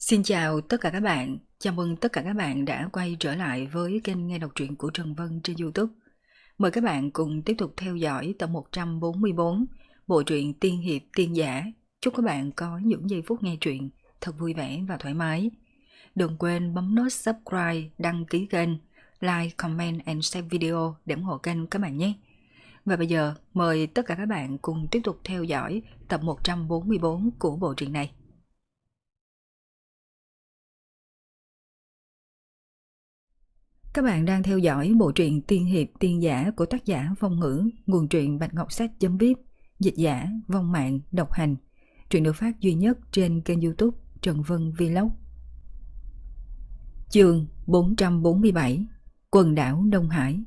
Xin chào tất cả các bạn, chào mừng tất cả các bạn đã quay trở lại với kênh nghe đọc truyện của Trần Vân trên YouTube. Mời các bạn cùng tiếp tục theo dõi tập 144, bộ truyện Tiên Hiệp Tiên Giả. Chúc các bạn có những giây phút nghe truyện thật vui vẻ và thoải mái. Đừng quên bấm nút subscribe, đăng ký kênh, like, comment and share video để ủng hộ kênh các bạn nhé. Và bây giờ mời tất cả các bạn cùng tiếp tục theo dõi tập 144 của bộ truyện này. Các bạn đang theo dõi bộ truyện Tiên Hiệp Tiên Giả của tác giả Vong Ngữ, nguồn truyện Bạch Ngọc Sách.vip, dịch giả Vong Mạng độc hành. Truyện được phát duy nhất trên kênh YouTube Trần Vân Vlog. Chương 447, Quần đảo Đông Hải.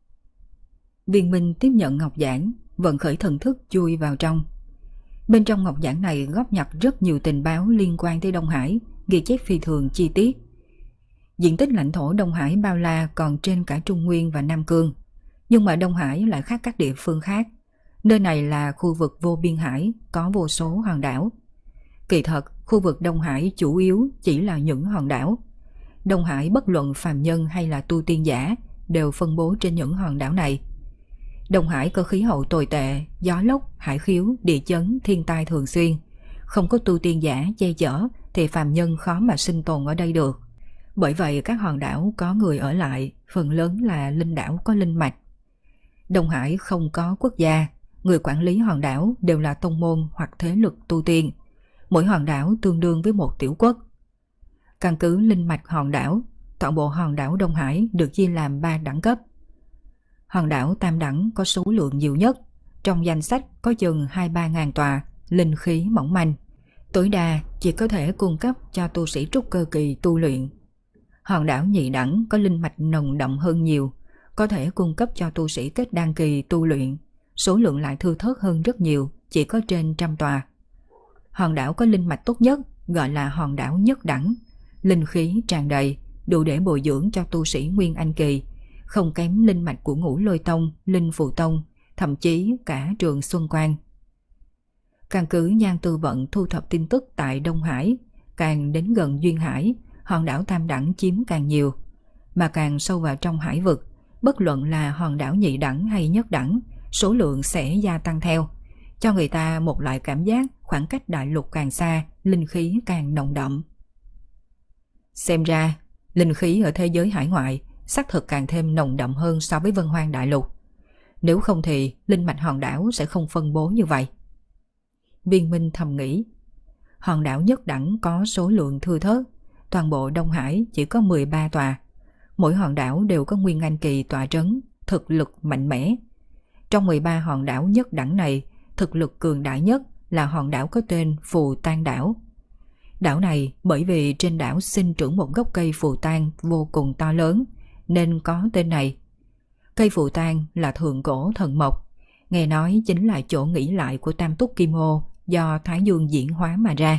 Viên Minh tiếp nhận ngọc giản, vận khởi thần thức chui vào trong. Bên trong ngọc giản này góp nhặt rất nhiều tình báo liên quan tới Đông Hải, ghi chép phi thường chi tiết. Diện tích lãnh thổ Đông Hải bao la còn trên cả Trung Nguyên và Nam Cương, nhưng mà Đông Hải lại khác các địa phương khác. Nơi này là khu vực vô biên hải, có vô số hòn đảo. Kỳ thật, khu vực Đông Hải chủ yếu chỉ là những hòn đảo. Đông Hải bất luận phàm nhân hay là tu tiên giả đều phân bố trên những hòn đảo này. Đông Hải có khí hậu tồi tệ, gió lốc, hải khiếu, địa chấn, thiên tai thường xuyên. Không có tu tiên giả che chở thì phàm nhân khó mà sinh tồn ở đây được. Bởi vậy các hòn đảo có người ở lại, phần lớn là linh đảo có linh mạch. Đông Hải không có quốc gia, người quản lý hòn đảo đều là tông môn hoặc thế lực tu tiên. Mỗi hòn đảo tương đương với một tiểu quốc. Căn cứ linh mạch hòn đảo, toàn bộ hòn đảo Đông Hải được chia làm 3 đẳng cấp. Hòn đảo Tam đẳng có số lượng nhiều nhất, trong danh sách có chừng 2-3 ngàn tòa, linh khí mỏng manh. Tối đa chỉ có thể cung cấp cho tu sĩ trúc cơ kỳ tu luyện. Hòn đảo Nhị đẳng có linh mạch nồng đậm hơn nhiều, có thể cung cấp cho tu sĩ kết đan kỳ tu luyện, số lượng lại thưa thớt hơn rất nhiều, chỉ có trên 100 tòa. Hòn đảo có linh mạch tốt nhất gọi là hòn đảo Nhất đẳng, linh khí tràn đầy, đủ để bồi dưỡng cho tu sĩ Nguyên Anh kỳ, không kém linh mạch của Ngũ Lôi Tông, Linh Phù Tông, thậm chí cả Trường Xuân Quang. Căn cứ Nhan Tư Vận thu thập tin tức tại Đông Hải, càng đến gần duyên hải, hòn đảo Tam đẳng chiếm càng nhiều, mà càng sâu vào trong hải vực, bất luận là hòn đảo Nhị đẳng hay Nhất đẳng, số lượng sẽ gia tăng theo, cho người ta một loại cảm giác khoảng cách đại lục càng xa, linh khí càng nồng đậm. Xem ra, linh khí ở thế giới hải ngoại xác thực càng thêm nồng đậm hơn so với Vân Hoang đại lục. Nếu không thì linh mạch hòn đảo sẽ không phân bố như vậy. Viên Minh thầm nghĩ, hòn đảo Nhất đẳng có số lượng thưa thớt, toàn bộ Đông Hải chỉ có 13 tòa. Mỗi hòn đảo đều có Nguyên Anh kỳ tọa trấn, thực lực mạnh mẽ. Trong 13 hòn đảo Nhất đẳng này, thực lực cường đại nhất là hòn đảo có tên Phù Tang đảo. Đảo này bởi vì trên đảo sinh trưởng một gốc cây phù tang vô cùng to lớn, nên có tên này. Cây phù tang là thượng cổ thần mộc, nghe nói chính là chỗ nghỉ lại của Tam Túc Kim Ô do Thái Dương diễn hóa mà ra.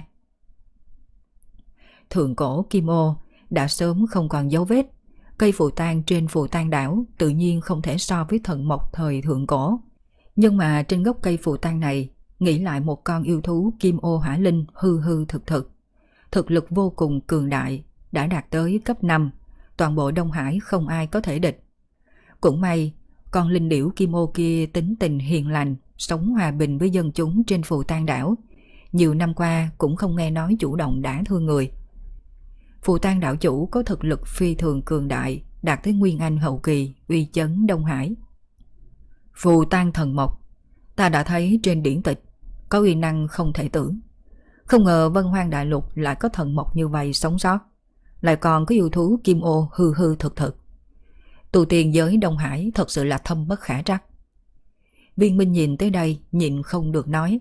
Thượng cổ Kim Ô đã sớm không còn dấu vết, cây phù tang trên Phù Tang đảo tự nhiên không thể so với thần mộc thời thượng cổ. Nhưng mà trên gốc cây phù tang này nghĩ lại một con yêu thú Kim Ô hỏa linh hư hư thực thực. Thực lực vô cùng cường đại, đã đạt tới cấp 5, toàn bộ Đông Hải không ai có thể địch. Cũng may, con linh điểu Kim Ô kia tính tình hiền lành, sống hòa bình với dân chúng trên Phù Tang đảo. Nhiều năm qua cũng không nghe nói chủ động đả thương người. Phù Tang đảo chủ có thực lực phi thường cường đại, đạt tới Nguyên Anh hậu kỳ, uy chấn Đông Hải. Phù Tang thần mộc, ta đã thấy trên điển tịch, có uy năng không thể tưởng. Không ngờ Vân Hoang đại lục lại có thần mộc như vậy sống sót, lại còn có yêu thú Kim Ô hư hư thực thực. Tu tiên giới Đông Hải thật sự là thâm bất khả trắc. Viên Minh nhìn tới đây nhịn không được nói.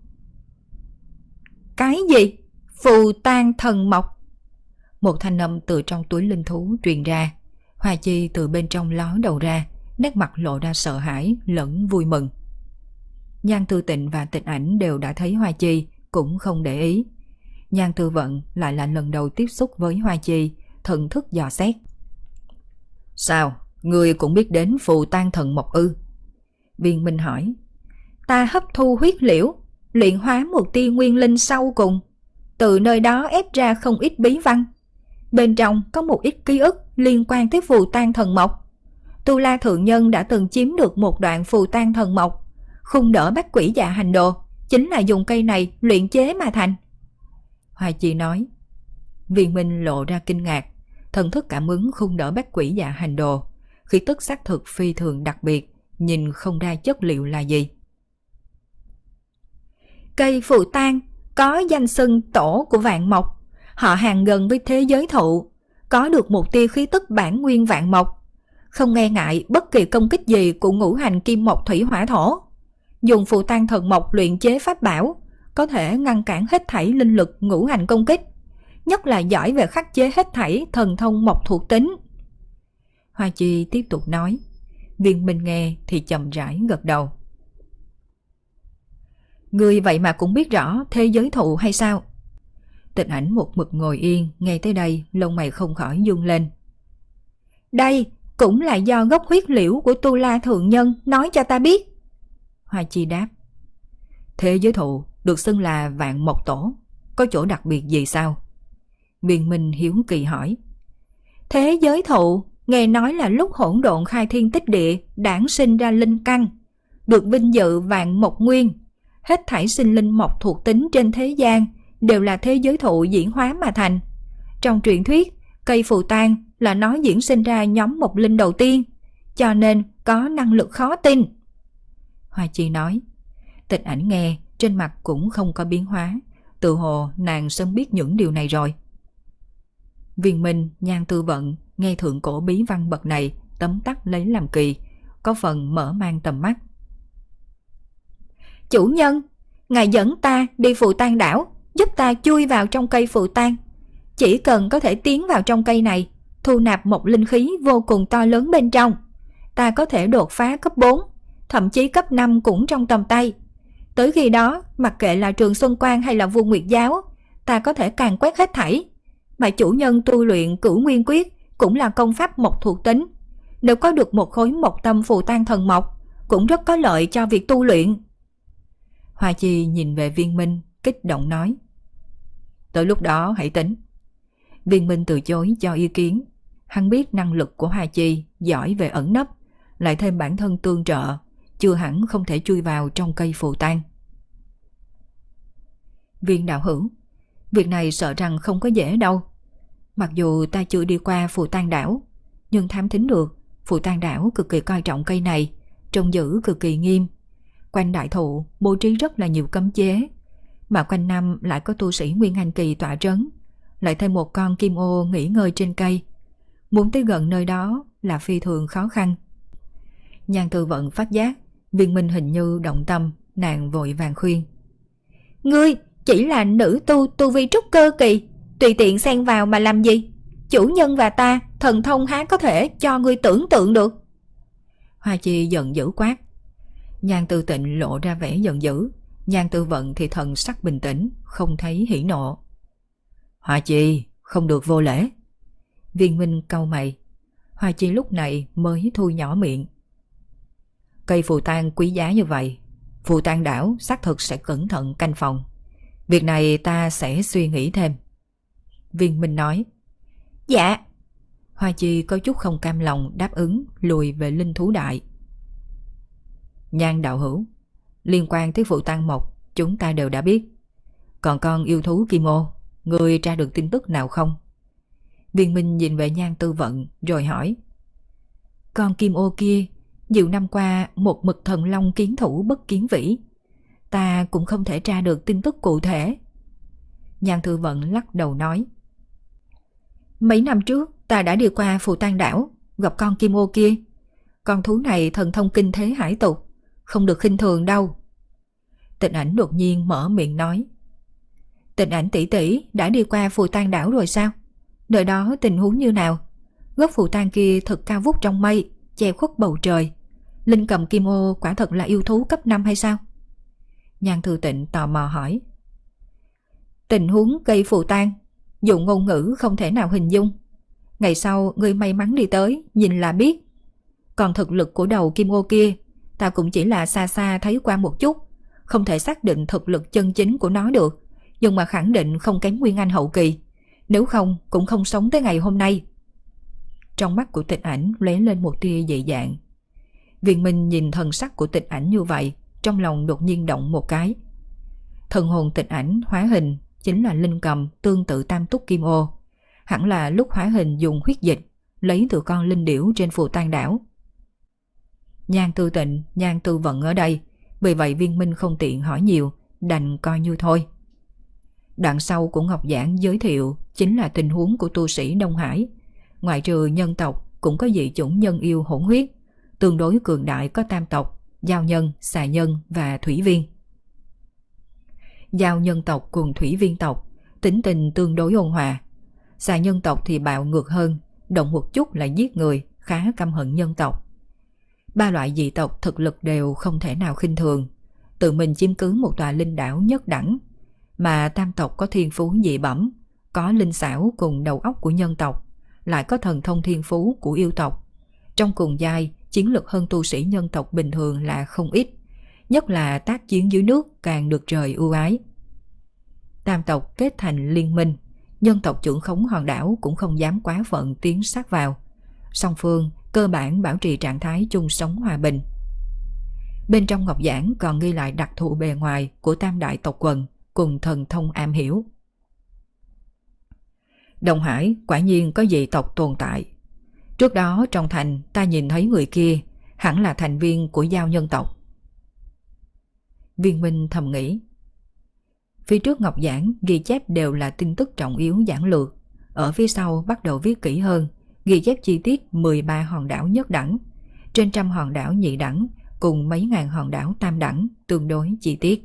Cái gì? Phù Tang thần mộc? Một thanh âm từ trong túi linh thú truyền ra. Hoa Chi từ bên trong ló đầu ra, nét mặt lộ ra sợ hãi lẫn vui mừng. Nhan Tư Tịnh và Tịch Ảnh đều đã thấy Hoa Chi, cũng không để ý. Nhan Tư Vận lại là lần đầu tiếp xúc với Hoa Chi, thần thức dò xét. Sao, ngươi cũng biết đến Phù Tang thần mộc ư? Viên Minh hỏi. Ta hấp thu huyết liễu, luyện hóa một tia nguyên linh sau cùng. từ nơi đó ép ra không ít bí văn. Bên trong có một ít ký ức liên quan tới phù tang thần mộc. Tu La Thượng Nhân đã từng chiếm được một đoạn phù tang thần mộc. Khung đỡ bát quỷ dạ hành đồ chính là dùng cây này luyện chế mà thành. Hoa Chi nói. Viên Minh lộ ra kinh ngạc, thần thức cảm ứng khung đỡ bát quỷ dạ hành đồ, khí tức xác thực phi thường đặc biệt, nhìn không ra chất liệu là gì. Cây phù tang có danh xưng tổ của vạn mộc, họ hàng gần với thế giới thụ, có được một tia khí tức bản nguyên vạn mộc, không nghe ngại bất kỳ công kích gì của ngũ hành kim mộc thủy hỏa thổ. Dùng phù tang thần mộc luyện chế pháp bảo, có thể ngăn cản hết thảy linh lực ngũ hành công kích, nhất là giỏi về khắc chế hết thảy thần thông mộc thuộc tính. Hoa Chi tiếp tục nói. Viên Minh nghe thì chậm rãi gật đầu. Ngươi vậy mà cũng biết rõ thế giới thụ hay sao? Tịch Ảnh một mực ngồi yên, nghe tới đây lông mày không khỏi rung lên. Đây cũng là do gốc huyết liễu của Tu La Thượng Nhân nói cho ta biết. Hoa Chi đáp. Thế giới thụ được xưng là vạn mộc tổ, có chỗ đặc biệt gì sao? Viên Minh hiếu kỳ hỏi. Thế giới thụ nghe nói là lúc hỗn độn khai thiên tích địa đản sinh ra linh căn, được vinh dự vạn mộc nguyên. Hết thảy sinh linh mộc thuộc tính trên thế gian đều là thế giới thụ diễn hóa mà thành. Trong truyền thuyết, cây phù tang là nó diễn sinh ra nhóm mộc linh đầu tiên, cho nên có năng lực khó tin. Hoa Chi nói. Tịch Ảnh nghe, trên mặt cũng không có biến hóa, tự hồ nàng sớm biết những điều này rồi. Viên Minh, Nhan Tư Vận nghe thượng cổ bí văn bậc này tấm tắc lấy làm kỳ, có phần mở mang tầm mắt. Chủ nhân, ngài dẫn ta đi phù tang đảo, giúp ta chui vào trong cây phù tang. Chỉ cần có thể tiến vào trong cây này, thu nạp một linh khí vô cùng to lớn bên trong, ta có thể đột phá cấp 4, thậm chí cấp 5 cũng trong tầm tay. Tới khi đó, mặc kệ là Trường Xuân Quan hay là Vô Nguyệt Giáo, ta có thể càn quét hết thảy. Mà chủ nhân tu luyện Cửu Nguyên Quyết cũng là công pháp mộc thuộc tính. Nếu có được một khối mộc tâm phù tang thần mộc, cũng rất có lợi cho việc tu luyện. Hoa Chi nhìn về Viên Minh, kích động nói. Tới lúc đó hãy tính. Viên Minh từ chối cho ý kiến. Hắn biết năng lực của Hoa Chi giỏi về ẩn nấp, lại thêm bản thân tương trợ, chưa hẳn không thể chui vào trong cây phù tang. Viên đạo hữu, việc này sợ rằng không có dễ đâu. Mặc dù ta chưa đi qua phù tang đảo, nhưng thám thính được phù tang đảo cực kỳ coi trọng cây này, trông giữ cực kỳ nghiêm. Quanh đại thụ bố trí rất là nhiều cấm chế, mà quanh năm lại có tu sĩ Nguyên Anh kỳ tọa trấn, lại thêm một con kim ô nghỉ ngơi trên cây. Muốn tới gần nơi đó là phi thường khó khăn. Nhan Tư Vận phát giác Viên Minh hình như động tâm, nàng vội vàng khuyên. Ngươi chỉ là nữ tu vi trúc cơ kỳ, tùy tiện xen vào mà làm gì? Chủ nhân và ta thần thông há có thể cho ngươi tưởng tượng được. Hoa Chi giận dữ quát. Nhan Tư Tịnh lộ ra vẻ giận dữ, Nhan Tư Vận thì thần sắc bình tĩnh, không thấy hỉ nộ. Hoa Chi, không được vô lễ. Viên Minh cau mày. Hoa Chi lúc này mới thu nhỏ miệng. Cây phù tang quý giá như vậy, phù tang đảo xác thực sẽ cẩn thận canh phòng. Việc này ta sẽ suy nghĩ thêm. Viên Minh nói. Dạ. Hoa Chi có chút không cam lòng đáp ứng, lùi về linh thú đại. Nhan đạo hữu, liên quan tới phù tang mộc chúng ta đều đã biết. Còn con yêu thú kim ô, ngươi tra được tin tức nào không? Viên Minh nhìn về Nhan Tư Vận rồi hỏi. Con kim ô kia nhiều năm qua một mực thần long kiến thủ bất kiến vĩ, ta cũng không thể tra được tin tức cụ thể. Nhan Tư Vận lắc đầu nói. Mấy năm trước ta đã đi qua phù tang đảo, gặp con kim ô kia. Con thú này thần thông kinh thế hải tục, không được khinh thường đâu. Tịch Ảnh đột nhiên mở miệng nói. Tịch Ảnh tỷ tỷ đã đi qua phù tang đảo rồi sao? Nơi đó tình huống như nào? Gốc phù tang kia thật cao vút trong mây, che khuất bầu trời. Linh cầm kim ô quả thật là yêu thú cấp 5 hay sao? Nhan Thư Tịnh tò mò hỏi. Tình huống cây phù tang dùng ngôn ngữ không thể nào hình dung. Ngày sau ngươi may mắn đi tới, nhìn là biết. Còn thực lực của đầu kim ô kia, ta cũng chỉ là xa xa thấy qua một chút, không thể xác định thực lực chân chính của nó được, nhưng mà khẳng định không kém Nguyên Anh hậu kỳ, nếu không cũng không sống tới ngày hôm nay. Trong mắt của Tịch Ảnh lóe lên một tia dị dạng. Viên Minh nhìn thần sắc của Tịch Ảnh như vậy, trong lòng đột nhiên động một cái. Thần hồn Tịch Ảnh hóa hình chính là linh cầm tương tự Tam Túc Kim Ô, hẳn là lúc hóa hình dùng huyết dịch lấy từ con linh điểu trên Phù Tang đảo. Nhan Tư Tịnh, Nhan Tư Vận ở đây, vì vậy Viên Minh không tiện hỏi nhiều, đành coi như thôi. Đoạn sau của Ngọc Giảng giới thiệu chính là tình huống của tu sĩ Đông Hải. Ngoại trừ nhân tộc cũng có dị chủng nhân yêu hỗn huyết, tương đối cường đại có tam tộc, Giao nhân, Xà nhân và Thủy viên. Giao nhân tộc cùng Thủy viên tộc tính tình tương đối ôn hòa. Xà nhân tộc thì bạo ngược hơn, động một chút là giết người, khá căm hận nhân tộc. Ba loại dị tộc thực lực đều không thể nào khinh thường, tự mình chiếm cứ một tòa linh đảo nhất đẳng. Mà tam tộc có thiên phú dị bẩm, có linh xảo cùng đầu óc của nhân tộc, lại có thần thông thiên phú của yêu tộc. Trong cùng giai, chiến lực hơn tu sĩ nhân tộc bình thường là không ít, nhất là tác chiến dưới nước càng được trời ưu ái. Tam tộc kết thành liên minh, nhân tộc trưởng khống hòn đảo cũng không dám quá phận tiến sát vào. Song phương cơ bản bảo trì trạng thái chung sống hòa bình. Bên trong ngọc giảng còn ghi lại đặc thù bề ngoài của tam đại tộc quần cùng thần thông am hiểu. Đông Hải quả nhiên có dị tộc tồn tại. Trước đó trong thành ta nhìn thấy người kia, hẳn là thành viên của Giao nhân tộc. Viên Minh thầm nghĩ. Phía trước ngọc giảng ghi chép đều là tin tức trọng yếu giản lược, ở phía sau bắt đầu viết kỹ hơn, ghi chép chi tiết 13 hòn đảo nhất đẳng, trên trăm hòn đảo nhị đẳng cùng mấy ngàn hòn đảo tam đẳng, tương đối chi tiết.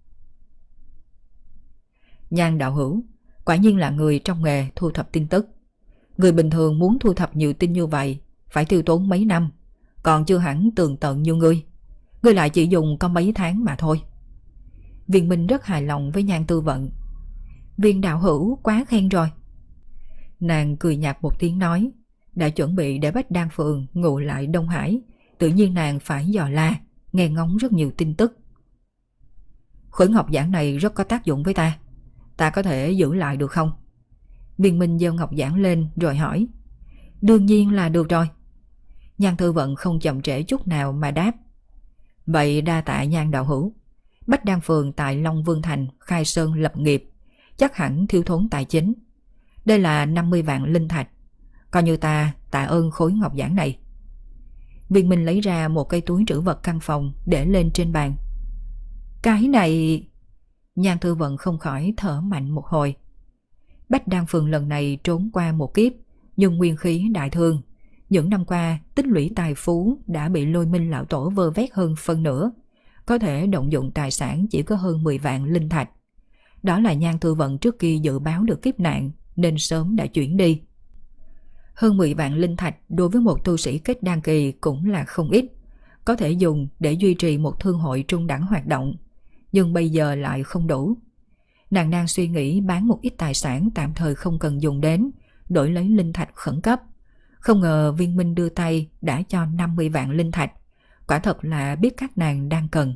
Nhan đạo hữu quả nhiên là người trong nghề thu thập tin tức. Người bình thường muốn thu thập nhiều tin như vậy phải tiêu tốn mấy năm, còn chưa hẳn tường tận như ngươi. Ngươi lại chỉ dùng có mấy tháng mà thôi. Viên Minh rất hài lòng với Nhan Tư Vận. Viên đạo hữu quá khen rồi. Nàng cười nhạt một tiếng nói, đã chuẩn bị để Bách Đan Phường ngụ lại Đông Hải, tự nhiên nàng phải dò la, nghe ngóng rất nhiều tin tức. Khối ngọc giản này rất có tác dụng với ta, ta có thể giữ lại được không? Viên Minh giơ ngọc giản lên rồi hỏi. Đương nhiên là được rồi. Nhan Tư Vận không chậm trễ chút nào mà đáp. Vậy đa tạ Nhan đạo hữu. Bách Đan Phường tại Long Vương Thành khai sơn lập nghiệp, chắc hẳn thiếu thốn tài chính. Đây là 50 vạn linh thạch, coi như ta tạ ơn khối ngọc giản này. Viên Minh lấy ra một cây túi trữ vật căn phòng để lên trên bàn. Cái này... Nhan Tư Vận không khỏi thở mạnh một hồi. Bách Đan Phường lần này trốn qua một kiếp, nhưng nguyên khí đại thương. Những năm qua tích lũy tài phú đã bị Lôi Minh lão tổ vơ vét hơn phân nửa, có thể động dụng tài sản chỉ có hơn 10 vạn linh thạch. Đó là Nhan Tư Vận trước kia dự báo được kiếp nạn nên sớm đã chuyển đi. Hơn 10 vạn linh thạch đối với một tu sĩ kết đan kỳ cũng là không ít, có thể dùng để duy trì một thương hội trung đẳng hoạt động, nhưng bây giờ lại không đủ. Nàng đang suy nghĩ bán một ít tài sản tạm thời không cần dùng đến, đổi lấy linh thạch khẩn cấp. Không ngờ Viên Minh đưa tay đã cho 50 vạn linh thạch, quả thật là biết các nàng đang cần.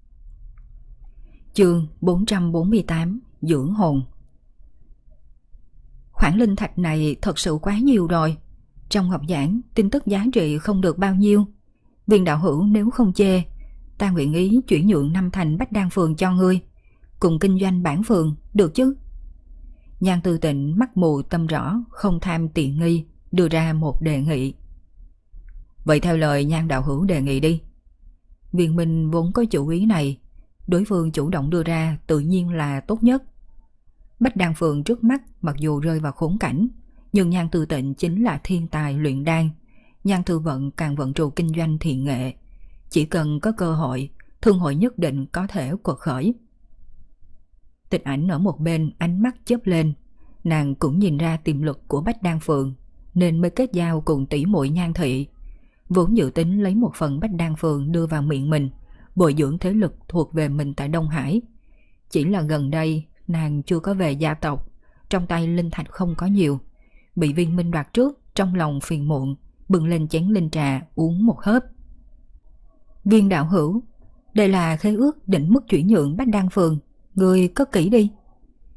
Chương 448 Dưỡng hồn. Khoản linh thạch này thật sự quá nhiều rồi. Trong ngọc giản tin tức giá trị không được bao nhiêu. Viên đạo hữu nếu không chê, ta nguyện ý chuyển nhượng 5 thành Bách Đan Phường cho ngươi, cùng kinh doanh bản phường, được chứ? Nhan Tư Tịnh mắt mù tâm rõ, không tham tiện nghi, đưa ra một đề nghị. Vậy theo lời Nhan đạo hữu đề nghị đi. Viên Minh vốn có chủ ý này, đối phương chủ động đưa ra tự nhiên là tốt nhất. Bách Đan Phường trước mắt mặc dù rơi vào khốn cảnh, nhưng Nhan Tư Tịnh chính là thiên tài luyện đan. Nhan Tư Vận càng vận trụ kinh doanh thiện nghệ, chỉ cần có cơ hội, thương hội nhất định có thể quật khởi. Tịch Ảnh ở một bên ánh mắt chớp lên, nàng cũng nhìn ra tiềm lực của Bách Đan Phường nên mới kết giao cùng tỷ muội Nhan thị, vốn dự tính lấy một phần Bách Đan Phường đưa vào miệng mình, bồi dưỡng thế lực thuộc về mình tại Đông Hải. Chỉ là gần đây nàng chưa có về gia tộc, trong tay linh thạch không có nhiều, bị Viên Minh đoạt trước, trong lòng phiền muộn, bưng lên chén linh trà uống một hớp. Viên đạo hữu, đây là khế ước định mức chuyển nhượng Bách Đan Phường, người cất kỹ đi.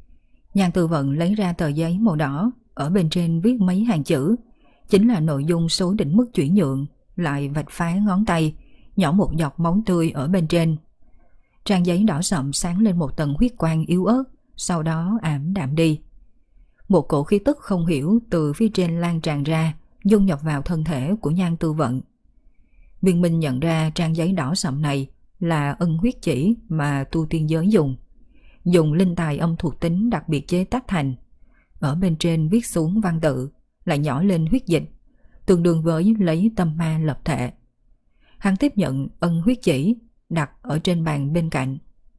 Nhan Tư Vận lấy ra tờ giấy màu đỏ, ở bên trên viết mấy hàng chữ, chính là nội dung số định mức chuyển nhượng, lại vạch phá ngón tay, nhỏ một giọt máu tươi ở bên trên. Trang giấy đỏ sậm sáng lên một tầng huyết quang yếu ớt, sau đó ảm đạm đi. Một cổ khí tức không hiểu từ phía trên lan tràn ra, dung nhập vào thân thể của Nhan Tư Vận. Viên Minh nhận ra trang giấy đỏ sậm này là ân huyết chỉ mà tu tiên giới dùng linh tài âm thuộc tính đặc biệt chế tác thành. Ở bên trên viết xuống văn tự, lại nhỏ lên huyết dịch, tương đương với lấy tâm ma lập thể. Hắn tiếp nhận ân huyết chỉ, đặt ở trên bàn bên cạnh.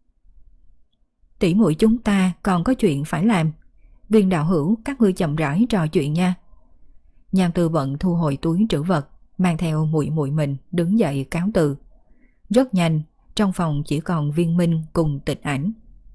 Tỷ muội chúng ta còn có chuyện phải làm. Viên đạo hữu, các ngươi chậm rãi trò chuyện nha. Nhan Tư Vận thu hồi túi trữ vật, mang theo muội muội mình đứng dậy cáo từ. Rất nhanh, trong phòng chỉ còn Viên Minh cùng Tịch Ảnh.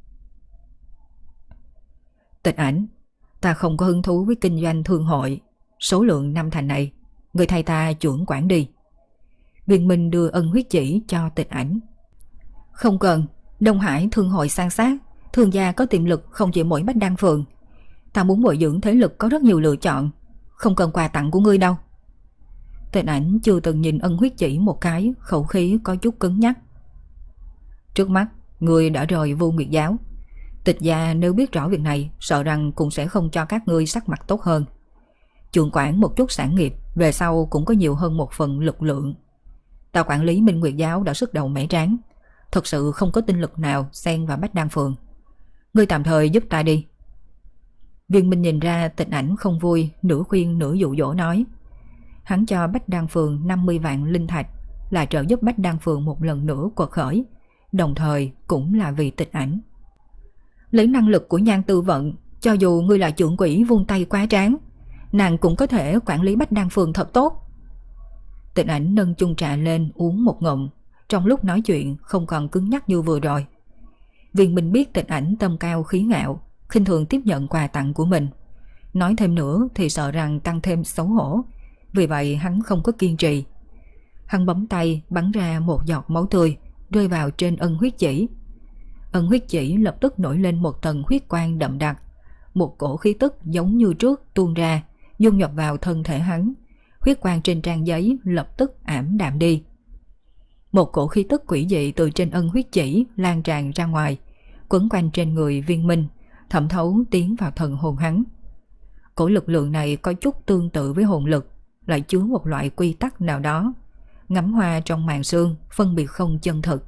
Tịch Ảnh, ta không có hứng thú với kinh doanh thương hội. Số lượng năm thành này, người thay ta chuẩn quản đi. Viên Minh đưa ân huyết chỉ cho Tịch Ảnh. Không cần, Đông Hải thương hội san sát, thương gia có tiềm lực không chỉ mỗi Bách Đan Phường. Ta muốn bồi dưỡng thế lực có rất nhiều lựa chọn, không cần quà tặng của ngươi đâu. Tịch Ảnh chưa từng nhìn ân huyết chỉ một cái, khẩu khí có chút cứng nhắc. Trước mắt, ngươi đã rời Vô Nguyệt giáo. Tịch gia nếu biết rõ việc này, sợ rằng cũng sẽ không cho các ngươi sắc mặt tốt hơn. Chuộng quản một chút sản nghiệp, về sau cũng có nhiều hơn một phần lực lượng. Ta quản lý Minh Nguyệt giáo đã sức đầu mẻ tráng, thật sự không có tinh lực nào xen vào Bách Đan Phường. Ngươi tạm thời giúp ta đi. Viên Minh nhìn ra Tịch Ảnh không vui, nửa khuyên nửa dụ dỗ nói. Hắn cho Bách Đan Phường 50 vạn linh thạch, là trợ giúp Bách Đan Phường một lần nữa quật khởi, đồng thời cũng là vì Tịch Ảnh. Lấy năng lực của Nhan Tư Vận, cho dù ngươi là trưởng quỹ vung tay quá tráng, nàng cũng có thể quản lý Bách Đan Phường thật tốt. Tịch Ảnh nâng chung trà lên uống một ngụm, trong lúc nói chuyện không còn cứng nhắc như vừa rồi. Viên Minh biết Tịch Ảnh tâm cao khí ngạo, khinh thường tiếp nhận quà tặng của mình. Nói thêm nữa thì sợ rằng tăng thêm xấu hổ, vì vậy hắn không có kiên trì. Hắn bấm tay bắn ra một giọt máu tươi, rơi vào trên ân huyết chỉ. Ân huyết chỉ lập tức nổi lên một tầng huyết quang đậm đặc, một cổ khí tức giống như trước tuôn ra, dung nhập vào thân thể hắn. Huyết quang trên trang giấy lập tức ảm đạm đi. Một cổ khí tức quỷ dị từ trên ân huyết chỉ lan tràn ra ngoài, quấn quanh trên người Viên Minh, thẩm thấu tiến vào thần hồn hắn. Cổ lực lượng này có chút tương tự với hồn lực, lại chứa một loại quy tắc nào đó, ngắm hoa trong màn sương, phân biệt không chân thực.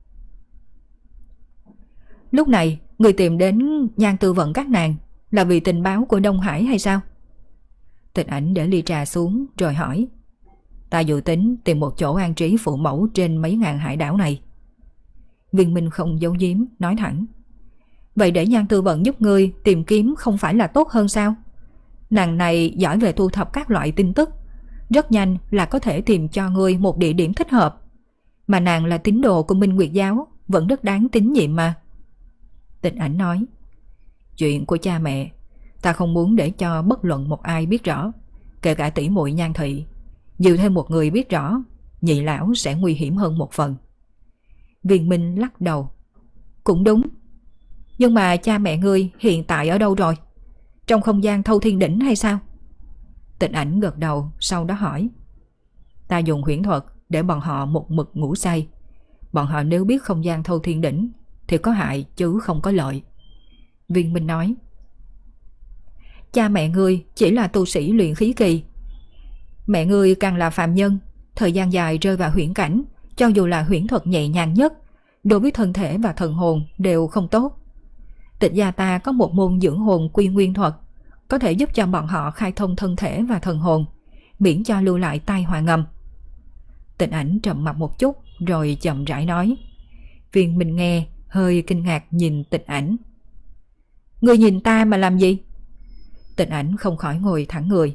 Lúc này, người tìm đến Nhan Tư Vận các nàng là vì tình báo của Đông Hải hay sao? Tịch Ảnh để ly trà xuống rồi hỏi. Ta dự tính tìm một chỗ an trí phụ mẫu trên mấy ngàn hải đảo này. Viên Minh không giấu giếm, nói thẳng. Vậy để Nhan Tư Vận giúp ngươi tìm kiếm không phải là tốt hơn sao? Nàng này giỏi về thu thập các loại tin tức, rất nhanh là có thể tìm cho ngươi một địa điểm thích hợp. Mà nàng là tín đồ của Minh Nguyệt giáo, vẫn rất đáng tín nhiệm mà. Tịch Ảnh nói. Chuyện của cha mẹ, ta không muốn để cho bất luận một ai biết rõ, kể cả tỷ muội Nhan thị. Nhiều thêm một người biết rõ, nhị lão sẽ nguy hiểm hơn một phần. Viên Minh lắc đầu. Cũng đúng. Nhưng mà cha mẹ ngươi hiện tại ở đâu rồi? Trong không gian Thâu Thiên Đỉnh hay sao? Tịch Ảnh gật đầu, sau đó hỏi. Ta dùng huyễn thuật để bọn họ một mực ngủ say. Bọn họ nếu biết không gian Thâu Thiên Đỉnh thì có hại chứ không có lợi. Viên Minh nói. Cha mẹ ngươi chỉ là tu sĩ luyện khí kỳ. Mẹ ngươi càng là phàm nhân, thời gian dài rơi vào huyễn cảnh, cho dù là huyễn thuật nhẹ nhàng nhất, đối với thân thể và thần hồn đều không tốt. Tịch gia ta có một môn dưỡng hồn quy nguyên thuật, có thể giúp cho bọn họ khai thông thân thể và thần hồn, miễn cho lưu lại tai họa ngầm. Tịch Ảnh trầm mặc một chút rồi chậm rãi nói. Viên Minh nghe hơi kinh ngạc nhìn Tịch Ảnh. Ngươi nhìn ta mà làm gì? Tịch Ảnh không khỏi ngồi thẳng người.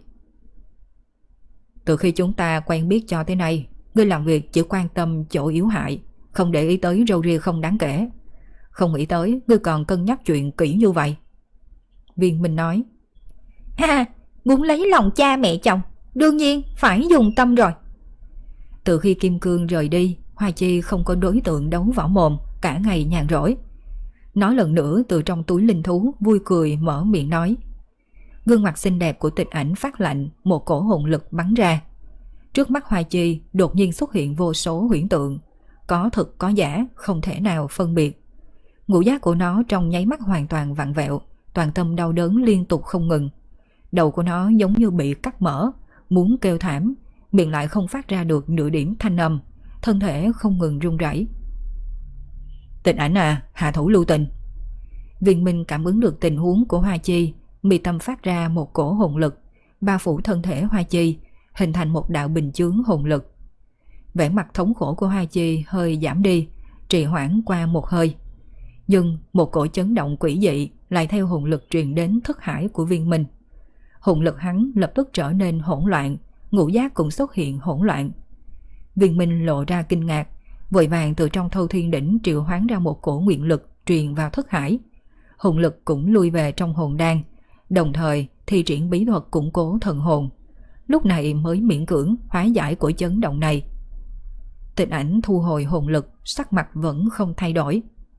Từ khi chúng ta quen biết cho tới nay, ngươi làm việc chỉ quan tâm chỗ yếu hại, không để ý tới râu ria không đáng kể. Không nghĩ tới ngươi còn cân nhắc chuyện kỹ như vậy. Viên Minh nói. Ha, muốn lấy lòng cha mẹ chồng, đương nhiên phải dùng tâm rồi. Từ khi Kim Cương rời đi, Hoa Chi không có đối tượng đấu võ mồm, cả ngày nhàn rỗi. Nó lần nữa từ trong túi linh thú vui cười mở miệng nói. Gương mặt xinh đẹp của Tịch Ảnh phát lạnh, một cổ hồn lực bắn ra. Trước mắt Hoa Chi đột nhiên xuất hiện vô số huyễn tượng, có thực có giả, không thể nào phân biệt. Ngũ giác của nó trong nháy mắt hoàn toàn vặn vẹo, toàn tâm đau đớn liên tục không ngừng. Đầu của nó giống như bị cắt mở, muốn kêu thảm, miệng lại không phát ra được nửa điểm thanh âm, thân thể không ngừng run rẩy. Tịch Ảnh à, hạ thủ lưu tình. Viên Minh cảm ứng được tình huống của Hoa Chi, mi tâm phát ra một cổ hồn lực, bao phủ thân thể Hoa Chi, hình thành một đạo bình chướng hồn lực. Vẻ mặt thống khổ của Hoa Chi hơi giảm đi, trì hoãn qua một hơi. Nhưng một cổ chấn động quỷ dị lại theo hồn lực truyền đến thức hải của Viên Minh. Hồn lực hắn lập tức trở nên hỗn loạn, ngũ giác cũng xuất hiện hỗn loạn. Viên Minh lộ ra kinh ngạc, vội vàng từ trong Thâu Thiên Đỉnh triệu hoán ra một cổ nguyện lực truyền vào thức hải. Hồn lực cũng lui về trong hồn đan, đồng thời thi triển bí thuật củng cố thần hồn. Lúc này mới miễn cưỡng hóa giải cổ chấn động này. Tịch Ảnh thu hồi hồn lực, sắc mặt vẫn không thay đổi.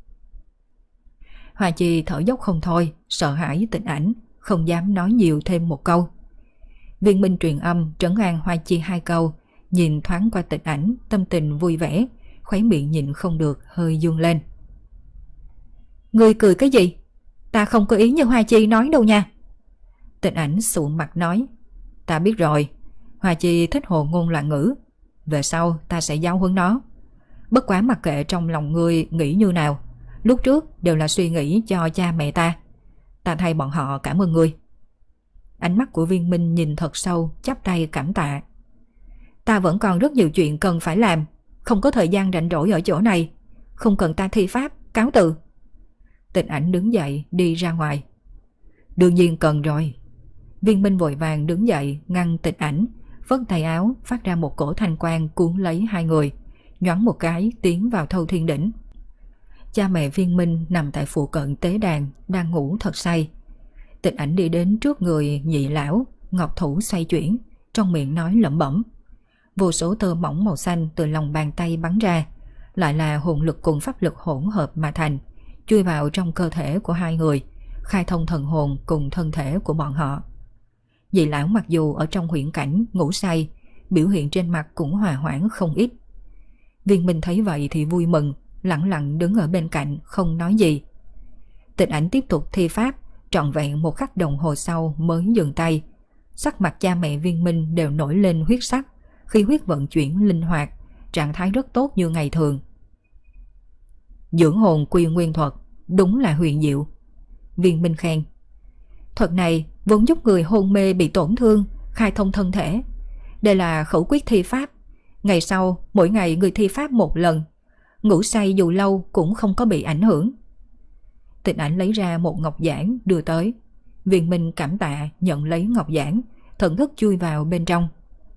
Hoa Chi thở dốc không thôi, sợ hãi Tịch Ảnh, không dám nói nhiều thêm một câu. Viên Minh truyền âm trấn an Hoa Chi 2 câu, nhìn thoáng qua Tịch Ảnh, tâm tình vui vẻ, khóe miệng nhịn không được hơi dương lên. Ngươi cười cái gì? Ta không có ý như Hoa Chi nói đâu nha. Tịch Ảnh sụ mặt nói. Ta biết rồi, Hoa Chi thích hồ ngôn loạn ngữ. Về sau ta sẽ giáo huấn nó. Bất quá mặc kệ trong lòng ngươi nghĩ như nào, lúc trước đều là suy nghĩ cho cha mẹ ta. Ta thay bọn họ cảm ơn ngươi. Ánh mắt của Viên Minh nhìn thật sâu, chắp tay cảm tạ. Ta vẫn còn rất nhiều chuyện cần phải làm, không có thời gian rảnh rỗi ở chỗ này. Không cần ta thi pháp, cáo từ. Tịch Ảnh đứng dậy đi ra ngoài. Đương nhiên cần rồi. Viên Minh vội vàng đứng dậy ngăn Tịch Ảnh, vất tay áo phát ra một cổ thanh quang cuốn lấy hai người, nhoáng một cái tiến vào Thâu Thiên Đỉnh. Cha mẹ Viên Minh nằm tại phụ cận tế đàn đang ngủ thật say. Tịch Ảnh đi đến trước người nhị lão, ngọc thủ xoay chuyển, trong miệng nói lẩm bẩm. Vô số tơ mỏng màu xanh từ lòng bàn tay bắn ra, lại là hồn lực cùng pháp lực hỗn hợp mà thành, chui vào trong cơ thể của hai người, khai thông thần hồn cùng thân thể của bọn họ. Dị lão mặc dù ở trong huyễn cảnh ngủ say, biểu hiện trên mặt cũng hòa hoãn không ít. Viên Minh thấy vậy thì vui mừng, lặng lặng đứng ở bên cạnh không nói gì. Tịch Ảnh tiếp tục thi pháp, trọn vẹn một khắc đồng hồ sau mới dừng tay. Sắc mặt cha mẹ Viên Minh đều nổi lên huyết sắc, khí huyết vận chuyển linh hoạt, trạng thái rất tốt như ngày thường. Dưỡng hồn quy nguyên thuật đúng là huyền diệu. Viên Minh khen. Thuật này vốn giúp người hôn mê bị tổn thương khai thông thân thể. Đây là khẩu quyết thi pháp. Ngày sau mỗi ngày người thi pháp một lần, ngủ say dù lâu cũng không có bị ảnh hưởng. Tịch Ảnh lấy ra một ngọc giản đưa tới. Viên Minh cảm tạ nhận lấy ngọc giản, thần thức chui vào bên trong.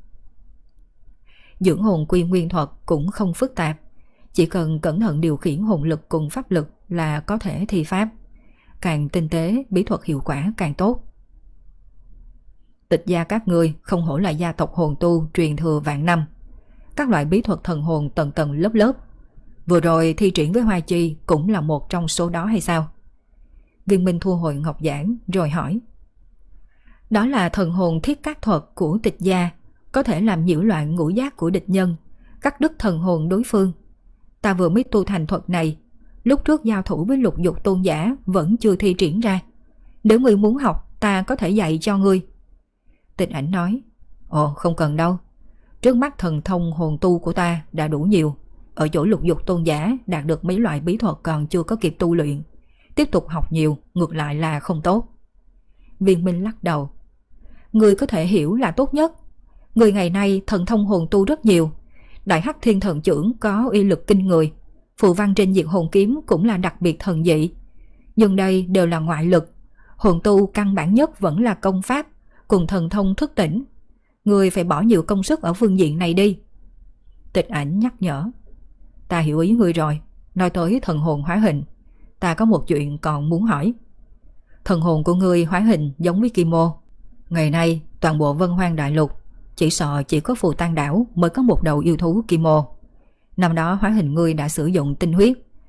Dưỡng hồn quy nguyên thuật cũng không phức tạp, chỉ cần cẩn thận điều khiển hồn lực cùng pháp lực là có thể thi pháp. Càng tinh tế, bí thuật hiệu quả càng tốt. Tịch gia các ngươi không hổ là gia tộc hồn tu truyền thừa vạn năm. Các loại bí thuật thần hồn tầng tầng lớp lớp. Vừa rồi thi triển với Hoa Chi cũng là một trong số đó hay sao? Viên Minh thu hồi ngọc giản rồi hỏi. Đó là thần hồn thiết cát thuật của Tịch gia, có thể làm nhiễu loạn ngũ giác của địch nhân, cắt đứt thần hồn đối phương. Ta vừa mới tu thành thuật này, lúc trước giao thủ với Lục Dục tôn giả vẫn chưa thi triển ra. Nếu ngươi muốn học, ta có thể dạy cho ngươi. Tịch Ảnh nói. Ồ, không cần đâu. Trước mắt thần thông hồn tu của ta đã đủ nhiều. Ở chỗ Lục Dục tôn giả đạt được mấy loại bí thuật còn chưa có kịp tu luyện. Tiếp tục học nhiều ngược lại là không tốt. Viên Minh lắc đầu. Ngươi có thể hiểu là tốt nhất. Người ngày nay thần thông hồn tu rất nhiều. Đại Hắc Thiên Thần Chưởng có uy lực kinh người. Phù văn trên diệt hồn kiếm cũng là đặc biệt thần dị. Nhưng đây đều là ngoại lực. Hồn tu căn bản nhất vẫn là công pháp cùng thần thông thức tỉnh. Người phải bỏ nhiều công sức ở phương diện này đi. Tịch Ảnh nhắc nhở. Ta hiểu ý ngươi rồi. Nói tới thần hồn hóa hình, ta có một chuyện còn muốn hỏi. Thần hồn của ngươi hóa hình giống với Kim Mô. Ngày nay toàn bộ Vân Hoang Đại Lục chỉ sợ chỉ có Phù Tang Đảo mới có một đầu yêu thú Kim Mô. Năm đó hóa hình ngươi đã sử dụng tinh huyết,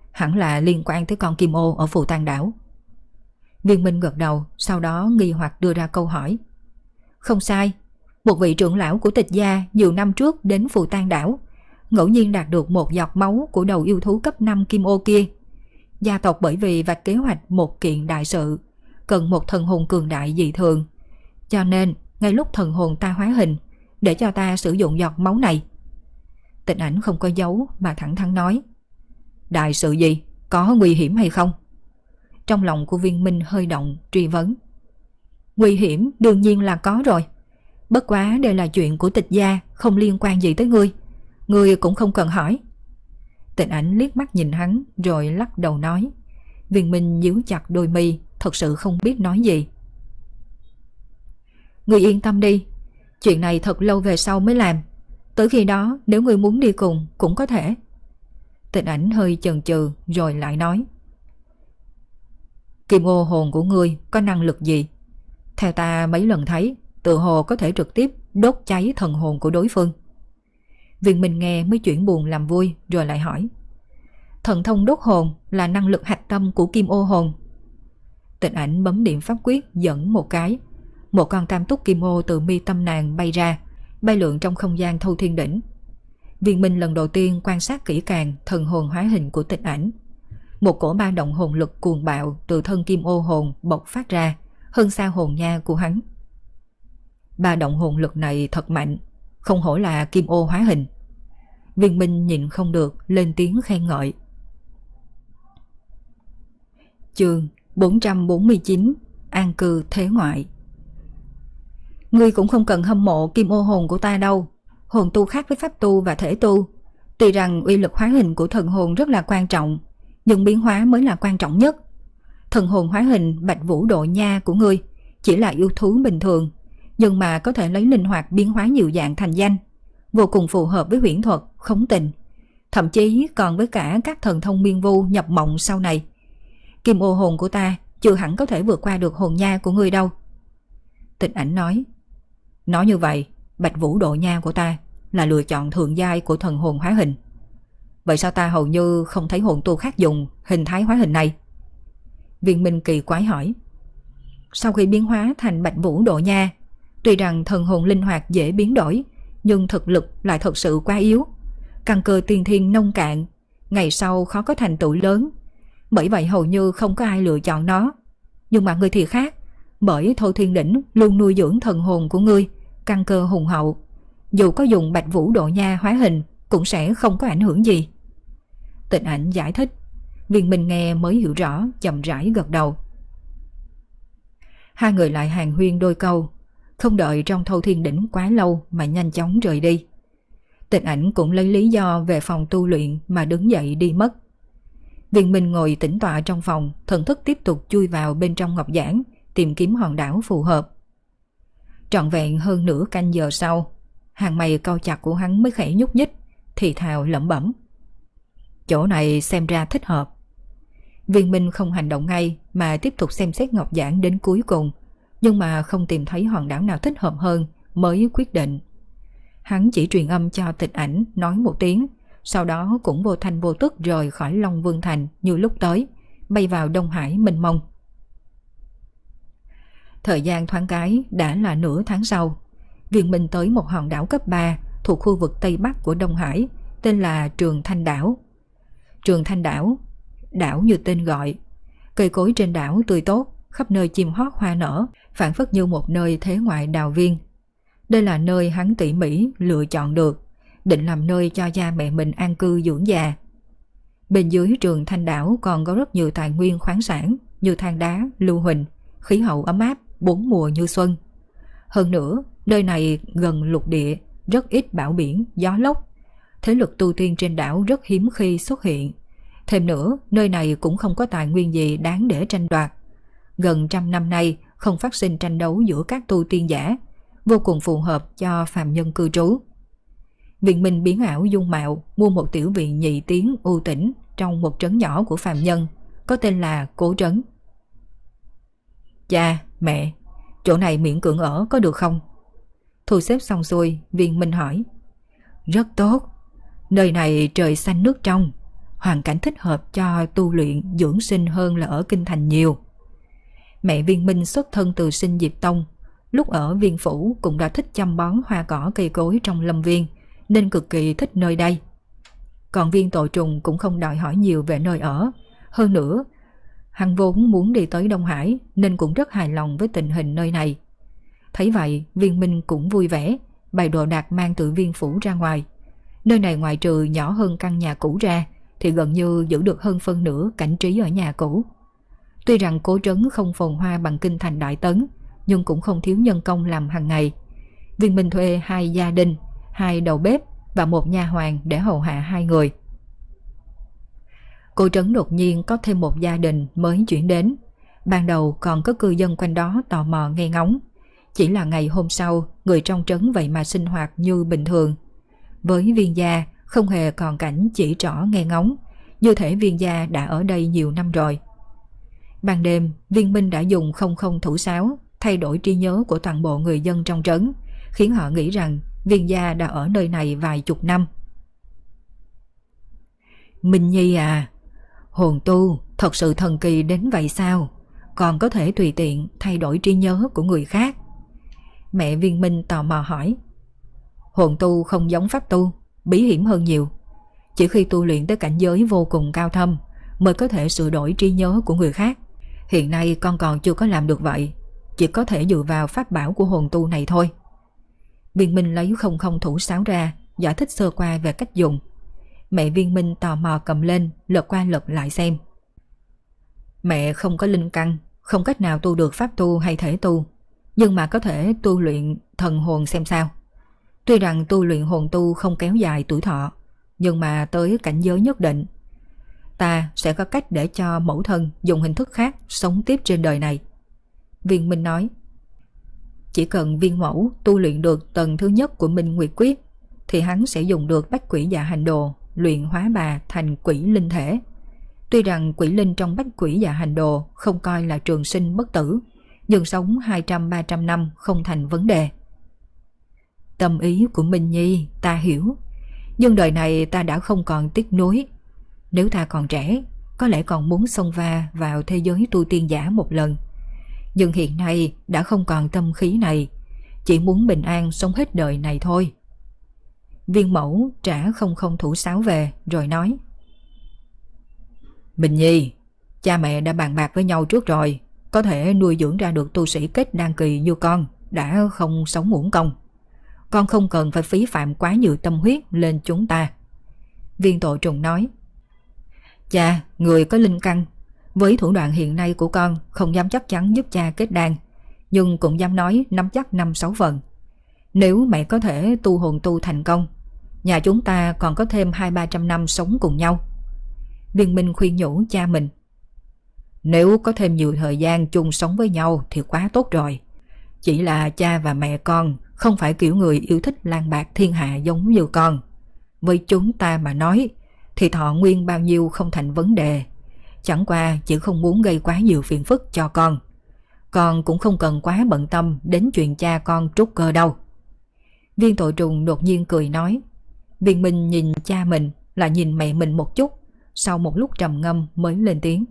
hẳn là liên quan tới con kim ô ở Phù Tang đảo. Viên Minh gật đầu, sau đó nghi hoặc đưa ra câu hỏi. Không sai, một vị trưởng lão của Tịch gia nhiều năm trước đến Phù Tang đảo, ngẫu nhiên đạt được một giọt máu của đầu yêu thú cấp 5 kim ô kia. Gia tộc bởi vì vạch kế hoạch một kiện đại sự, cần một thần hồn cường đại dị thường, cho nên ngay lúc thần hồn ta hóa hình, để cho ta sử dụng giọt máu này. Tịch Ảnh không có giấu mà thẳng thắn nói. Đại sự gì? Có nguy hiểm hay không? Trong lòng của Viên Minh hơi động, truy vấn. Nguy hiểm đương nhiên là có rồi. Bất quá đây là chuyện của Tịch gia, không liên quan gì tới ngươi. Ngươi cũng không cần hỏi. Tịch Ảnh liếc mắt nhìn hắn rồi lắc đầu nói. Viên Minh nhíu chặt đôi mi, thật sự không biết nói gì. Ngươi yên tâm đi, chuyện này thật lâu về sau mới làm. Tới khi đó nếu ngươi muốn đi cùng cũng có thể. Tịch Ảnh hơi chần chừ rồi lại nói. Kim ô hồn của ngươi có năng lực gì? Theo ta mấy lần thấy, tự hồ có thể trực tiếp đốt cháy thần hồn của đối phương. Viên Minh nghe mới chuyển buồn làm vui rồi lại hỏi. Thần thông đốt hồn là năng lực hạch tâm của kim ô hồn. Tịch Ảnh bấm điểm pháp quyết dẫn một cái. Một con tam túc kim ô từ mi tâm nàng bay ra, bay lượn trong không gian thâu thiên đỉnh. Viên Minh lần đầu tiên quan sát kỹ càng thần hồn hóa hình của Tịch Ảnh. Một cổ ba động hồn lực cuồng bạo từ thân kim ô hồn bộc phát ra, hơn xa hồn nha của hắn. Ba động hồn lực này thật mạnh, không hổ là kim ô hóa hình. Viên Minh nhịn không được lên tiếng khen ngợi. Chương 449 An cư thế ngoại. Ngươi cũng không cần hâm mộ kim ô hồn của ta đâu. Hồn tu khác với pháp tu và thể tu. Tuy rằng uy lực hóa hình của thần hồn rất là quan trọng, nhưng biến hóa mới là quan trọng nhất. Thần hồn hóa hình Bạch Vũ Độ Nha của ngươi chỉ là yêu thú bình thường, nhưng mà có thể lấy linh hoạt biến hóa nhiều dạng thành danh, vô cùng phù hợp với huyễn thuật, khống tình, thậm chí còn với cả các thần thông miên vu nhập mộng sau này. Kim ô hồn của ta chưa hẳn có thể vượt qua được hồn nha của ngươi đâu. Tịch Ảnh nói. Nói như vậy, Bạch Vũ Độ Nha của ta là lựa chọn thượng giai của thần hồn hóa hình. Vậy sao ta hầu như không thấy hồn tu khác dùng hình thái hóa hình này? Viên Minh kỳ quái hỏi. Sau khi biến hóa thành Bạch Vũ Độ Nha, tuy rằng thần hồn linh hoạt dễ biến đổi, nhưng thực lực lại thật sự quá yếu, căn cơ tiên thiên nông cạn, ngày sau khó có thành tựu lớn. Bởi vậy hầu như không có ai lựa chọn nó. Nhưng mà ngươi thì khác, bởi Thâu Thiên Đỉnh luôn nuôi dưỡng thần hồn của ngươi, căn cơ hùng hậu, dù có dùng Bạch Vũ Độ Nha hóa hình cũng sẽ không có ảnh hưởng gì. Tịch Ảnh giải thích. Viên Minh nghe mới hiểu rõ, chậm rãi gật đầu. Hai người lại hàn huyên đôi câu, không đợi trong Thâu Thiên Đỉnh quá lâu mà nhanh chóng rời đi. Tịch Ảnh cũng lấy lý do về phòng tu luyện mà đứng dậy đi mất. Viên Minh ngồi tĩnh tọa trong phòng, thần thức tiếp tục chui vào bên trong ngọc giản, tìm kiếm hòn đảo phù hợp. Trọn vẹn hơn nửa canh giờ sau, hàng mày cau chặt của hắn mới khẽ nhúc nhích, thì thào lẩm bẩm. Chỗ này xem ra thích hợp. Viên Minh không hành động ngay mà tiếp tục xem xét ngọc giản đến cuối cùng, nhưng mà không tìm thấy hòn đảo nào thích hợp hơn mới quyết định. Hắn chỉ truyền âm cho Tịch Ảnh nói một tiếng, sau đó cũng vô thanh vô tức rời khỏi Long Vương Thành như lúc tới, bay vào Đông Hải mênh mông. Thời gian thoáng cái đã là nửa tháng sau, Viên Minh tới một hòn đảo cấp 3 thuộc khu vực Tây Bắc của Đông Hải, tên là Trường Thanh Đảo. Trường Thanh Đảo, đảo như tên gọi, cây cối trên đảo tươi tốt, khắp nơi chim hót hoa nở, phảng phất như một nơi thế ngoại đào viên. Đây là nơi hắn tỉ mỉ lựa chọn được, định làm nơi cho cha mẹ mình an cư dưỡng già. Bên dưới Trường Thanh Đảo còn có rất nhiều tài nguyên khoáng sản như than đá, lưu huỳnh, khí hậu ấm áp, bốn mùa như xuân. Hơn nữa, nơi này gần lục địa, rất ít bão biển, gió lốc. Thế lực tu tiên trên đảo rất hiếm khi xuất hiện. Thêm nữa, nơi này cũng không có tài nguyên gì đáng để tranh đoạt. Gần 100 năm nay không phát sinh tranh đấu giữa các tu tiên giả, vô cùng phù hợp cho phàm nhân cư trú. Viên Minh biến ảo dung mạo, mua một tiểu viện nhị tiến u tĩnh trong một trấn nhỏ của phàm nhân, có tên là Cố Trấn. Cha, mẹ, chỗ này miễn cưỡng ở có được không? Thu xếp xong xuôi, Viên Minh hỏi. Rất tốt, nơi này trời xanh nước trong, hoàn cảnh thích hợp cho tu luyện dưỡng sinh hơn là ở kinh thành nhiều. Mẹ Viên Minh xuất thân từ Sinh Diệp Tông, lúc ở Viên Phủ cũng đã thích chăm bón hoa cỏ cây cối trong lâm viên, nên cực kỳ thích nơi đây. Còn Viên Tội Trùng cũng không đòi hỏi nhiều về nơi ở. Hơn nữa, hắn vốn muốn đi tới Đông Hải nên cũng rất hài lòng với tình hình nơi này. Thấy vậy, Viên Minh cũng vui vẻ, bày đồ đạc mang từ Viên Phủ ra ngoài. Nơi này ngoại trừ nhỏ hơn căn nhà cũ ra thì gần như giữ được hơn phân nửa cảnh trí ở nhà cũ. Tuy rằng Cố Trấn không phồn hoa bằng kinh thành Đại Tấn, nhưng cũng không thiếu nhân công làm hàng ngày. Viên Minh thuê 2 gia đình, 2 đầu bếp và 1 nha hoàn để hầu hạ 2 người. Cố Trấn đột nhiên có thêm 1 gia đình mới chuyển đến. Ban đầu còn có cư dân quanh đó tò mò nghe ngóng. Chỉ là ngày hôm sau, người trong trấn vậy mà sinh hoạt như bình thường. Với Viên gia không hề còn cảnh chỉ trỏ nghe ngóng, như thể Viên gia đã ở đây nhiều năm rồi. Ban đêm, Viên Minh đã dùng 00 thủ sáo thay đổi trí nhớ của toàn bộ người dân trong trấn, khiến họ nghĩ rằng Viên gia đã ở nơi này vài chục năm. Minh Nhi à, hồn tu thật sự thần kỳ đến vậy sao? Còn có thể tùy tiện thay đổi trí nhớ của người khác. Mẹ Viên Minh tò mò hỏi. Hồn tu không giống pháp tu, bí hiểm hơn nhiều. Chỉ khi tu luyện tới cảnh giới vô cùng cao thâm mới có thể sửa đổi trí nhớ của người khác. Hiện nay con còn chưa có làm được vậy, chỉ có thể dựa vào pháp bảo của hồn tu này thôi. Viên Minh lấy 00 thủ sáo ra, giải thích sơ qua về cách dùng. Mẹ Viên Minh tò mò cầm lên, lật qua lật lại xem. Mẹ không có linh căn, không cách nào tu được pháp tu hay thể tu, nhưng mà có thể tu luyện thần hồn xem sao. Tuy rằng tu luyện hồn tu không kéo dài tuổi thọ, nhưng mà tới cảnh giới nhất định, ta sẽ có cách để cho mẫu thân dùng hình thức khác sống tiếp trên đời này. Viên Minh nói. Chỉ cần viên mẫu tu luyện được tầng thứ nhất của Minh Nguyệt Quyết thì hắn sẽ dùng được Bách Quỷ Dạ Hành Đồ luyện hóa bà thành quỷ linh thể. Tuy rằng quỷ linh trong Bách Quỷ Dạ Hành Đồ không coi là trường sinh bất tử, nhưng sống 200-300 năm không thành vấn đề. Tâm ý của Minh Nhi ta hiểu, nhưng đời này ta đã không còn tiếc nuối. Nếu ta còn trẻ, có lẽ còn muốn xông va vào thế giới tu tiên giả một lần. Nhưng hiện nay đã không còn tâm khí này, chỉ muốn bình an sống hết đời này thôi. Viên mẫu trả 00 thủ sáo về rồi nói. Bình Nhi, cha mẹ đã bàn bạc với nhau trước rồi, có thể nuôi dưỡng ra được tu sĩ kết đan kỳ như con đã không sống uổng công. Con không cần phải phí phạm quá nhiều tâm huyết lên chúng ta. Viên Tội Trùng nói. Cha, người có linh căn, với thủ đoạn hiện nay của con không dám chắc chắn giúp cha kết đan, nhưng cũng dám nói nắm chắc 5-6 phần. Nếu mẹ có thể tu hồn tu thành công, nhà chúng ta còn có thêm 200-300 năm sống cùng nhau. Viên Minh khuyên nhủ cha mình. Nếu có thêm nhiều thời gian chung sống với nhau thì quá tốt rồi. Chỉ là cha và mẹ con không phải kiểu người yêu thích lang bạc thiên hạ giống như con. Với chúng ta mà nói thì thọ nguyên bao nhiêu không thành vấn đề. Chẳng qua chỉ không muốn gây quá nhiều phiền phức cho con. Con cũng không cần quá bận tâm đến chuyện cha con trút cơ đâu. Viên Tội Trùng đột nhiên cười nói. Viên Minh nhìn cha mình là nhìn mẹ mình một chút, sau một lúc trầm ngâm mới lên tiếng.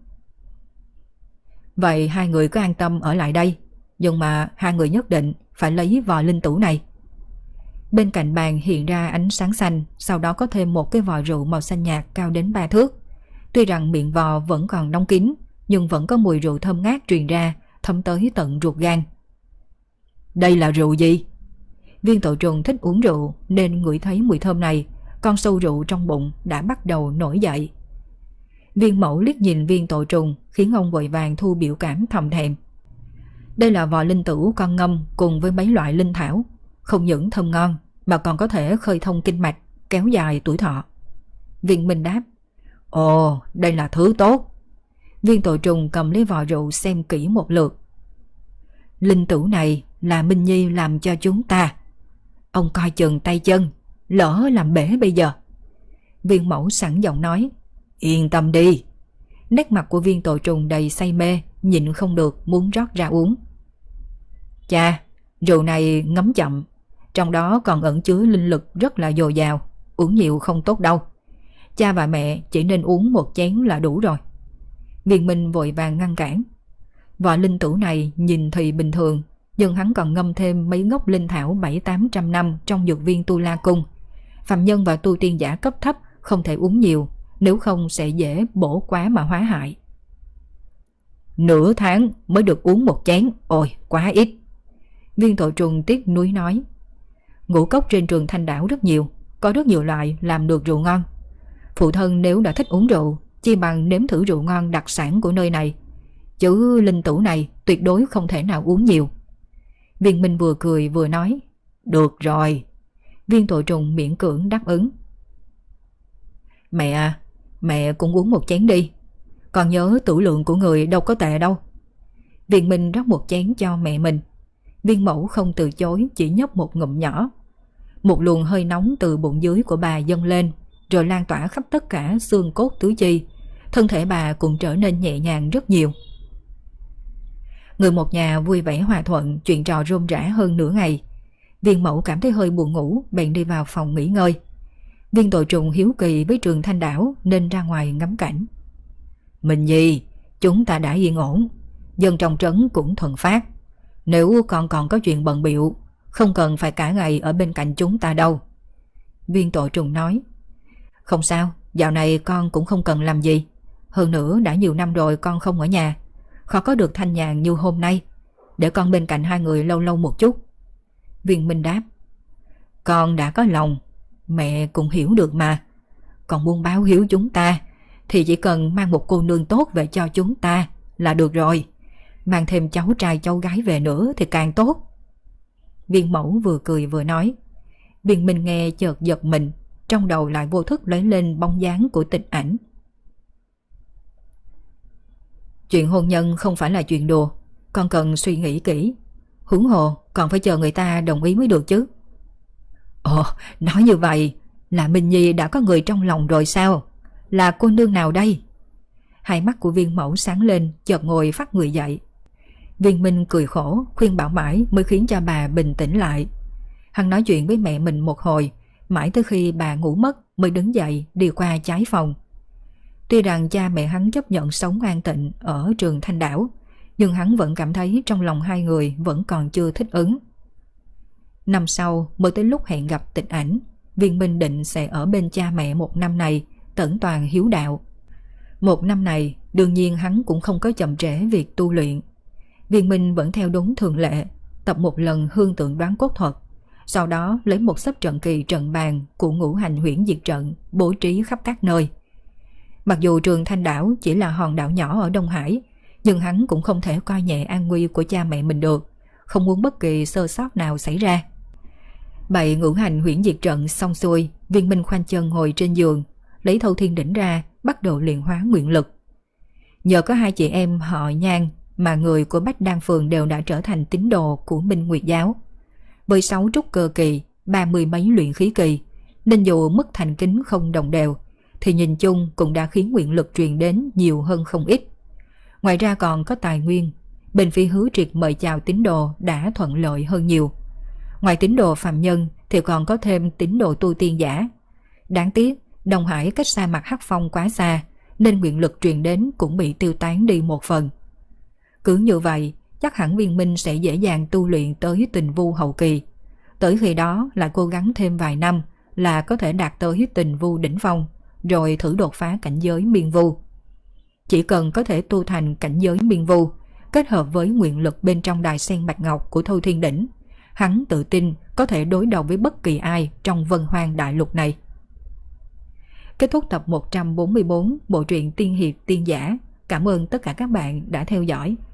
Vậy 2 người cứ an tâm ở lại đây, nhưng mà 2 người nhất định phải lấy vò linh tửu này. Bên cạnh bàn hiện ra ánh sáng xanh, sau đó có thêm một cái vò rượu màu xanh nhạt cao đến 3 thước. Tuy rằng miệng vò vẫn còn đóng kín, nhưng vẫn có mùi rượu thơm ngát truyền ra, thấm tới tận ruột gan. Đây là rượu gì? Viên Tội Trùng thích uống rượu nên ngửi thấy mùi thơm này, con sâu rượu trong bụng đã bắt đầu nổi dậy. Viên mẫu liếc nhìn Viên Tội Trùng khiến ông vội vàng thu biểu cảm thầm thèm. Đây là vò linh tửu con ngâm cùng với mấy loại linh thảo, không những thơm ngon mà còn có thể khơi thông kinh mạch, kéo dài tuổi thọ. Viên Minh đáp. Ồ, đây là thứ tốt. Viên Tội Trùng cầm lấy vò rượu xem kỹ một lượt. Linh tửu này là Minh Nhi làm cho chúng ta. Ông coi chừng tay chân, lỡ làm bể bây giờ. Viên mẫu sẵn giọng nói. Yên tâm đi. Nét mặt của Viên Tội Trùng đầy say mê, nhịn không được muốn rót ra uống. Cha, rượu này ngấm chậm, trong đó còn ẩn chứa linh lực rất là dồi dào, uống nhiều không tốt đâu. Cha và mẹ chỉ nên uống một chén là đủ rồi. Viên Minh vội vàng ngăn cản. Vỏ linh tửu này nhìn thì bình thường, nhưng hắn còn ngâm thêm mấy gốc linh thảo 700-800 năm trong dược viên Tu La Cung. Phàm nhân và tu tiên giả cấp thấp không thể uống nhiều, nếu không sẽ dễ bổ quá mà hóa hại. Nửa tháng mới được uống một chén, ôi quá ít. Viên Tội Trùng tiếc nuối nói. Ngũ cốc trên Trường Thanh đảo rất nhiều, có rất nhiều loại làm được rượu ngon. Phụ thân nếu đã thích uống rượu, chi bằng nếm thử rượu ngon đặc sản của nơi này. Chứ linh tửu này tuyệt đối không thể nào uống nhiều. Viên Minh vừa cười vừa nói. Được rồi. Viên Tội Trùng miễn cưỡng đáp ứng. Mẹ à, mẹ cũng uống một chén đi. Còn nhớ tửu lượng của người đâu có tệ đâu. Viên Minh rót một chén cho mẹ mình. Viên mẫu không từ chối, chỉ nhấp một ngụm nhỏ. Một luồng hơi nóng từ bụng dưới của bà dâng lên, rồi lan tỏa khắp tất cả xương cốt tứ chi. Thân thể bà cũng trở nên nhẹ nhàng rất nhiều. Người một nhà vui vẻ hòa thuận, chuyện trò rôm rã hơn nửa ngày. Viên mẫu cảm thấy hơi buồn ngủ, bèn đi vào phòng nghỉ ngơi. Viên Tội Trùng hiếu kỳ với Trường Thanh đảo nên ra ngoài ngắm cảnh. Mình gì, chúng ta đã yên ổn, dân trong trấn cũng thuận phát. Nếu con còn có chuyện bận bịu, không cần phải cả ngày ở bên cạnh chúng ta đâu. Viên Tội Trùng nói. Không sao, dạo này con cũng không cần làm gì. Hơn nữa đã nhiều năm rồi con không ở nhà, khó có được thanh nhàn như hôm nay. Để con bên cạnh hai người lâu lâu một chút. Viên Minh đáp. Con đã có lòng, mẹ cũng hiểu được mà. Còn muốn báo hiếu chúng ta thì chỉ cần mang một cô nương tốt về cho chúng ta là được rồi. Mang thêm cháu trai cháu gái về nữa thì càng tốt. Viên mẫu vừa cười vừa nói. Viên Minh nghe chợt giật mình, trong đầu lại vô thức lấy lên bóng dáng của Tịch Ảnh. Chuyện hôn nhân không phải là chuyện đùa, con cần suy nghĩ kỹ. Huống hồ còn phải chờ người ta đồng ý mới được chứ. Ồ, nói như vậy là Minh Nhi đã có người trong lòng rồi sao? Là cô nương nào đây? Hai mắt của Viên mẫu sáng lên, chợt ngồi phát người dậy. Viên Minh cười khổ, khuyên bảo mãi mới khiến cho bà bình tĩnh lại. Hắn nói chuyện với mẹ mình một hồi, mãi tới khi bà ngủ mất mới đứng dậy đi qua trái phòng. Tuy rằng cha mẹ hắn chấp nhận sống an tịnh ở Trường Thanh đảo, nhưng hắn vẫn cảm thấy trong lòng hai người vẫn còn chưa thích ứng. Năm sau mới tới lúc hẹn gặp Tịch Ảnh, Viên Minh định sẽ ở bên cha mẹ một năm này, tẩn toàn hiếu đạo. Một năm này đương nhiên hắn cũng không có chậm trễ việc tu luyện. Viên Minh vẫn theo đúng thường lệ, tập một lần hương tượng đoán cốt thuật, sau đó lấy một sấp trận kỳ trận bàn của Ngũ Hành Huyễn Diệt trận bố trí khắp các nơi. Mặc dù Trường Thanh đảo chỉ là hòn đảo nhỏ ở Đông Hải, nhưng hắn cũng không thể coi nhẹ an nguy của cha mẹ mình được, không muốn bất kỳ sơ sót nào xảy ra. Bày Ngũ Hành Huyễn Diệt trận xong xuôi, Viên Minh khoanh chân ngồi trên giường, lấy Thâu Thiên Đỉnh ra, bắt đầu luyện hóa nguyện lực. Nhờ có hai chị em họ Nhan mà người của Bách Đan Phường đều đã trở thành tín đồ của Minh Nguyệt giáo. Với 6 trúc cơ kỳ, 30 mấy luyện khí kỳ, nên dù mức thành kính không đồng đều, thì nhìn chung cũng đã khiến nguyện lực truyền đến nhiều hơn không ít. Ngoài ra còn có tài nguyên, bên phía Hứa Triệt mời chào tín đồ đã thuận lợi hơn nhiều. Ngoài tín đồ phàm nhân thì còn có thêm tín đồ tu tiên giả. Đáng tiếc, Đông Hải cách sa mạc Hắc Phong quá xa, nên nguyện lực truyền đến cũng bị tiêu tán đi một phần. Cứ như vậy, chắc hẳn Viên Minh sẽ dễ dàng tu luyện tới Tình Vu hậu kỳ. Tới khi đó lại cố gắng thêm vài năm là có thể đạt tới Tình Vu đỉnh phong, rồi thử đột phá cảnh giới Miên Vu. Chỉ cần có thể tu thành cảnh giới Miên Vu, kết hợp với nguyện lực bên trong đài sen bạch ngọc của Thâu Thiên Đỉnh, hắn tự tin có thể đối đầu với bất kỳ ai trong Vân Hoang đại lục này. Kết thúc tập 144 bộ truyện Tiên Hiệp Tiên Giả. Cảm ơn tất cả các bạn đã theo dõi.